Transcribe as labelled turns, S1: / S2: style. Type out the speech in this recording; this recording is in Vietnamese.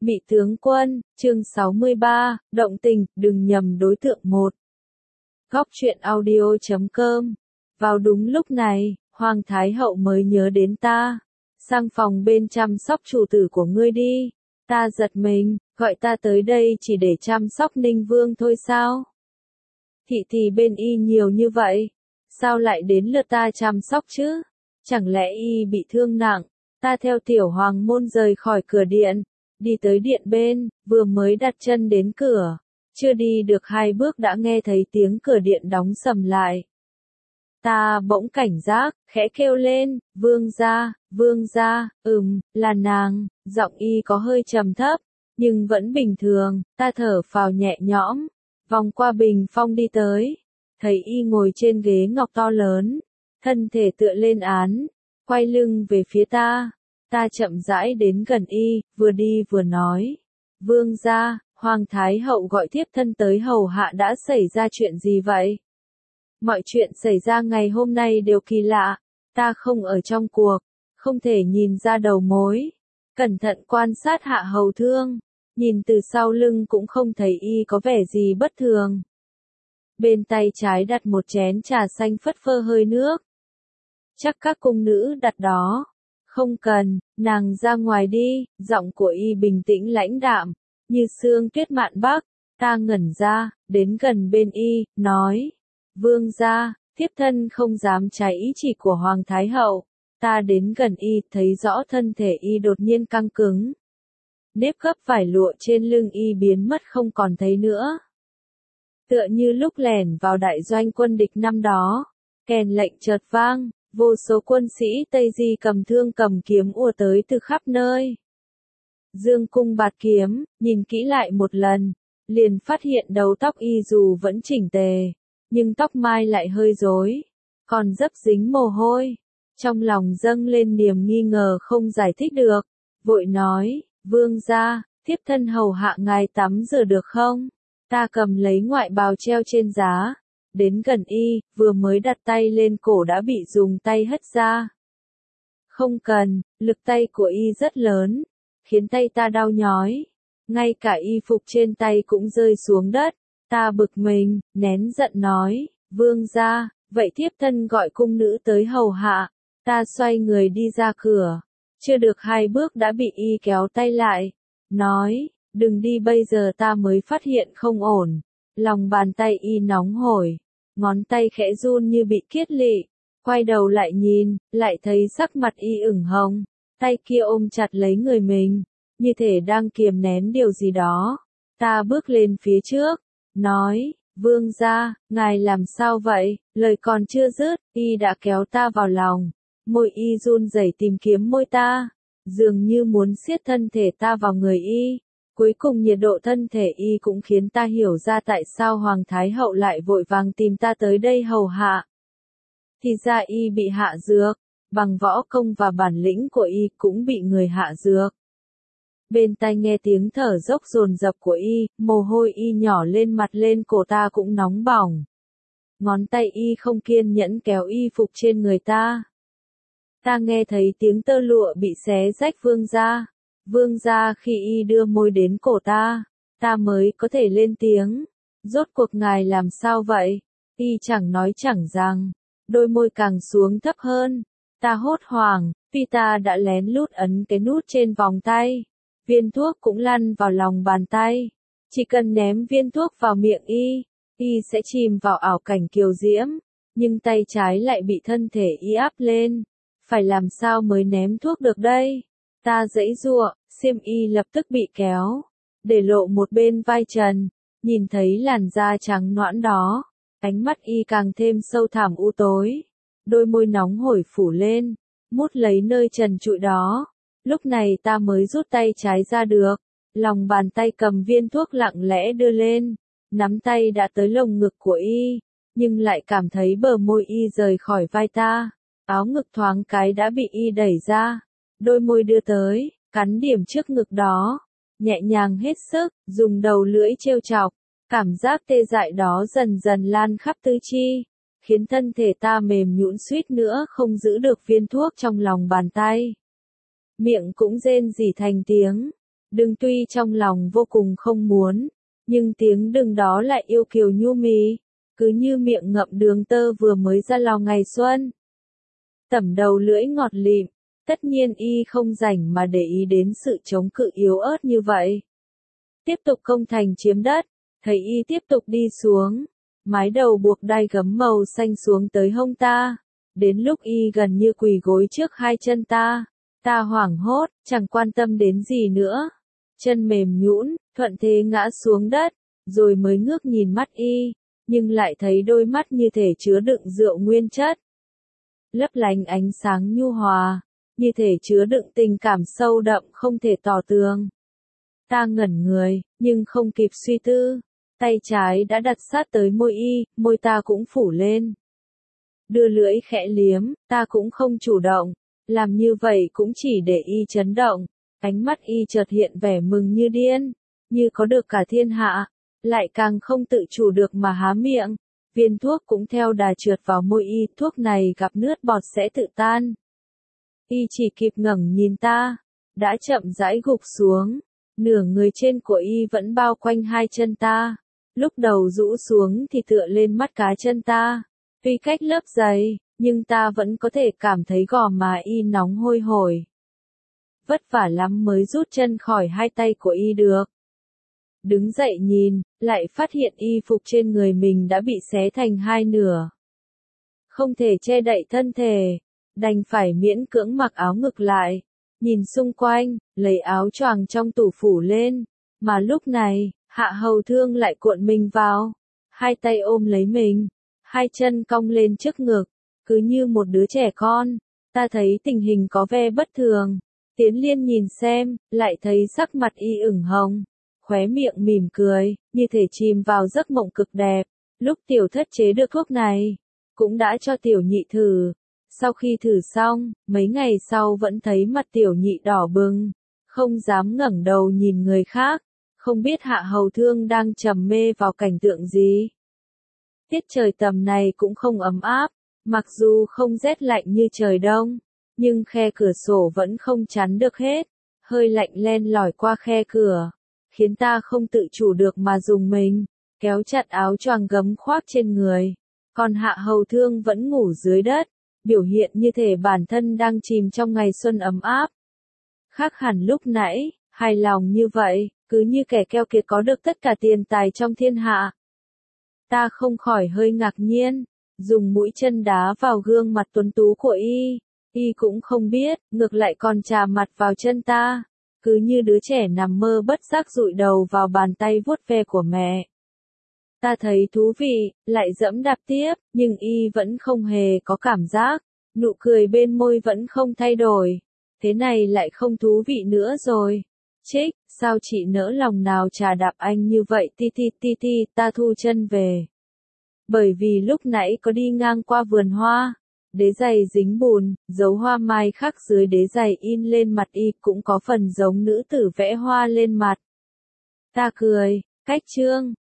S1: Mị tướng quân, chương 63, động tình, đừng nhầm đối tượng 1. Góc truyện audio.com. Vào đúng lúc này, Hoàng Thái Hậu mới nhớ đến ta. Sang phòng bên chăm sóc chủ tử của ngươi đi. Ta giật mình, gọi ta tới đây chỉ để chăm sóc Ninh Vương thôi sao? Thị thì bên y nhiều như vậy, sao lại đến lượt ta chăm sóc chứ? Chẳng lẽ y bị thương nặng? Ta theo tiểu hoàng môn rời khỏi cửa điện, đi tới điện bên, vừa mới đặt chân đến cửa, chưa đi được 2 bước đã nghe thấy tiếng cửa điện đóng sầm lại. Ta bỗng cảnh giác, khẽ kêu lên, vương gia, là nàng. Giọng y có hơi trầm thấp, nhưng vẫn bình thường. Ta thở phào nhẹ nhõm, vòng qua bình phong đi tới, thấy y ngồi trên ghế ngọc to lớn, thân thể tựa lên án, quay lưng về phía ta. Ta chậm rãi đến gần y, vừa đi vừa nói, vương gia, Hoàng Thái Hậu gọi thiếp thân tới hầu hạ, đã xảy ra chuyện gì vậy? Mọi chuyện xảy ra ngày hôm nay đều kỳ lạ, ta không ở trong cuộc, không thể nhìn ra đầu mối. Cẩn thận quan sát Hạ Hầu Thương, nhìn từ sau lưng cũng không thấy y có vẻ gì bất thường. Bên tay trái đặt một chén trà xanh phất phơ hơi nước. Chắc các cung nữ đặt đó. Không cần, nàng ra ngoài đi. Giọng của y bình tĩnh lãnh đạm, như sương tuyết mạn bắc. Ta ngẩn ra, đến gần bên y, nói, vương gia, thiếp thân không dám trái ý chỉ của Hoàng Thái Hậu. Ta đến gần y, thấy rõ thân thể y đột nhiên căng cứng. Nếp gấp vải lụa trên lưng y biến mất không còn thấy nữa. Tựa như lúc lẻn vào đại doanh quân địch năm đó, kèn lệnh chợt vang, vô số quân sĩ Tây Di cầm thương cầm kiếm ùa tới từ khắp nơi. Dương cung bạt kiếm, nhìn kỹ lại một lần, liền phát hiện đầu tóc y dù vẫn chỉnh tề, nhưng tóc mai lại hơi rối, còn dấp dính mồ hôi. Trong lòng dâng lên niềm nghi ngờ không giải thích được, vội nói, vương gia, thiếp thân hầu hạ ngài tắm rửa được không? Ta cầm lấy ngoại bào treo trên giá, đến gần y, vừa mới đặt tay lên cổ đã bị dùng tay hất ra. Không cần, lực tay của y rất lớn, khiến tay ta đau nhói, ngay cả y phục trên tay cũng rơi xuống đất. Ta bực mình, nén giận nói, vương gia, vậy thiếp thân gọi cung nữ tới hầu hạ. Ta xoay người đi ra cửa, chưa được 2 bước đã bị y kéo tay lại, nói, đừng đi bây giờ. Ta mới phát hiện không ổn, lòng bàn tay y nóng hổi, ngón tay khẽ run như bị kiết lỵ, quay đầu lại nhìn, lại thấy sắc mặt y ửng hồng, tay kia ôm chặt lấy người mình, như thể đang kiềm nén điều gì đó. Ta bước lên phía trước, nói, vương gia, ngài làm sao vậy? Lời còn chưa dứt, y đã kéo ta vào lòng. Môi y run rẩy tìm kiếm môi ta, dường như muốn siết thân thể ta vào người y. Cuối cùng nhiệt độ thân thể y cũng khiến ta hiểu ra tại sao Hoàng Thái Hậu lại vội vàng tìm ta tới đây hầu hạ. Thì ra y bị hạ dược, bằng võ công và bản lĩnh của y cũng bị người hạ dược. Bên tai nghe tiếng thở dốc dồn dập của y, mồ hôi y nhỏ lên mặt lên cổ ta cũng nóng bỏng. Ngón tay y không kiên nhẫn kéo y phục trên người ta. Ta nghe thấy tiếng tơ lụa bị xé rách. Vương gia khi y đưa môi đến cổ ta, ta mới có thể lên tiếng. Rốt cuộc ngài làm sao vậy? Y chẳng nói chẳng rằng, đôi môi càng xuống thấp hơn. Ta hốt hoảng, vì ta đã lén lút ấn cái nút trên vòng tay. Viên thuốc cũng lăn vào lòng bàn tay. Chỉ cần ném viên thuốc vào miệng y sẽ chìm vào ảo cảnh kiều diễm. Nhưng tay trái lại bị thân thể y áp lên. Phải làm sao mới ném thuốc được đây? Ta giãy giụa, xiêm y lập tức bị kéo, để lộ một bên vai trần, nhìn thấy làn da trắng nõn đó, ánh mắt y càng thêm sâu thẳm u tối, đôi môi nóng hổi phủ lên, mút lấy nơi trần trụi đó. Lúc này ta mới rút tay trái ra được, lòng bàn tay cầm viên thuốc lặng lẽ đưa lên, nắm tay đã tới lồng ngực của y, nhưng lại cảm thấy bờ môi y rời khỏi vai ta. Áo ngực thoáng cái đã bị y đẩy ra, đôi môi đưa tới, cắn điểm trước ngực đó, nhẹ nhàng hết sức, dùng đầu lưỡi trêu chọc, cảm giác tê dại đó dần dần lan khắp tứ chi, khiến thân thể ta mềm nhũn suýt nữa không giữ được viên thuốc trong lòng bàn tay. Miệng cũng rên rỉ thành tiếng, Đừng tuy trong lòng vô cùng không muốn, nhưng tiếng đừng đó lại yêu kiều nhu mì, cứ như miệng ngậm đường tơ vừa mới ra lò ngày xuân. Tẩm đầu lưỡi ngọt lịm, tất nhiên y không rảnh mà để ý đến sự chống cự yếu ớt như vậy. Tiếp tục công thành chiếm đất, thấy y tiếp tục đi xuống, mái đầu buộc đai gấm màu xanh xuống tới hông ta, đến lúc y gần như quỳ gối trước hai chân ta, ta hoảng hốt, chẳng quan tâm đến gì nữa, chân mềm nhũn, thuận thế ngã xuống đất, rồi mới ngước nhìn mắt y, nhưng lại thấy đôi mắt như thể chứa đựng rượu nguyên chất, lấp lánh ánh sáng nhu hòa, như thể chứa đựng tình cảm sâu đậm không thể tỏ tường. Ta ngẩn người, nhưng không kịp suy tư, tay trái đã đặt sát tới môi y, môi ta cũng phủ lên. Đưa lưỡi khẽ liếm, ta cũng không chủ động, làm như vậy cũng chỉ để y chấn động, ánh mắt y chợt hiện vẻ mừng như điên, như có được cả thiên hạ, lại càng không tự chủ được mà há miệng, viên thuốc cũng theo đà trượt vào môi y, thuốc này gặp nước bọt sẽ tự tan. Y chỉ kịp ngẩng nhìn ta, đã chậm rãi gục xuống, nửa người trên của y vẫn bao quanh hai chân ta, lúc đầu rũ xuống thì tựa lên mắt cá chân ta, tuy cách lớp dày, nhưng ta vẫn có thể cảm thấy gò má y nóng hôi hổi. Vất vả lắm mới rút chân khỏi hai tay của y được. Đứng dậy nhìn, lại phát hiện y phục trên người mình đã bị xé thành hai nửa. Không thể che đậy thân thể, đành phải miễn cưỡng mặc áo ngực lại, nhìn xung quanh, lấy áo choàng trong tủ phủ lên, mà lúc này, Hạ Hầu Thương lại cuộn mình vào, hai tay ôm lấy mình, hai chân cong lên trước ngực, cứ như một đứa trẻ con. Ta thấy tình hình có vẻ bất thường, tiến liên nhìn xem, lại thấy sắc mặt y ửng hồng, khóe miệng mỉm cười, như thể chìm vào giấc mộng cực đẹp. Lúc tiểu thất chế được thuốc này, cũng đã cho tiểu nhị thử. Sau khi thử xong, mấy ngày sau vẫn thấy mặt tiểu nhị đỏ bừng, không dám ngẩng đầu nhìn người khác, không biết Hạ Hầu Thương đang trầm mê vào cảnh tượng gì. Tiết trời tầm này cũng không ấm áp, mặc dù không rét lạnh như trời đông, nhưng khe cửa sổ vẫn không chắn được hết, hơi lạnh len lỏi qua khe cửa, khiến ta không tự chủ được mà dùng mình, kéo chặt áo choàng gấm khoác trên người, còn Hạ Hầu Thương vẫn ngủ dưới đất, biểu hiện như thể bản thân đang chìm trong ngày xuân ấm áp. Khác hẳn lúc nãy, hài lòng như vậy, cứ như kẻ keo kiệt có được tất cả tiền tài trong thiên hạ. Ta không khỏi hơi ngạc nhiên, dùng mũi chân đá vào gương mặt tuấn tú của y cũng không biết, ngược lại còn chà mặt vào chân ta, cứ như đứa trẻ nằm mơ bất giác dụi đầu vào bàn tay vuốt ve của mẹ. Ta thấy thú vị, lại dẫm đạp tiếp, nhưng y vẫn không hề có cảm giác, nụ cười bên môi vẫn không thay đổi. Thế này lại không thú vị nữa rồi. Trích, sao chị nỡ lòng nào chà đạp anh như vậy ti, ta thu chân về. Bởi vì lúc nãy có đi ngang qua vườn hoa, đế giày dính bùn, dấu hoa mai khắc dưới đế giày in lên mặt y cũng có phần giống nữ tử vẽ hoa lên mặt. Ta cười, cách chương.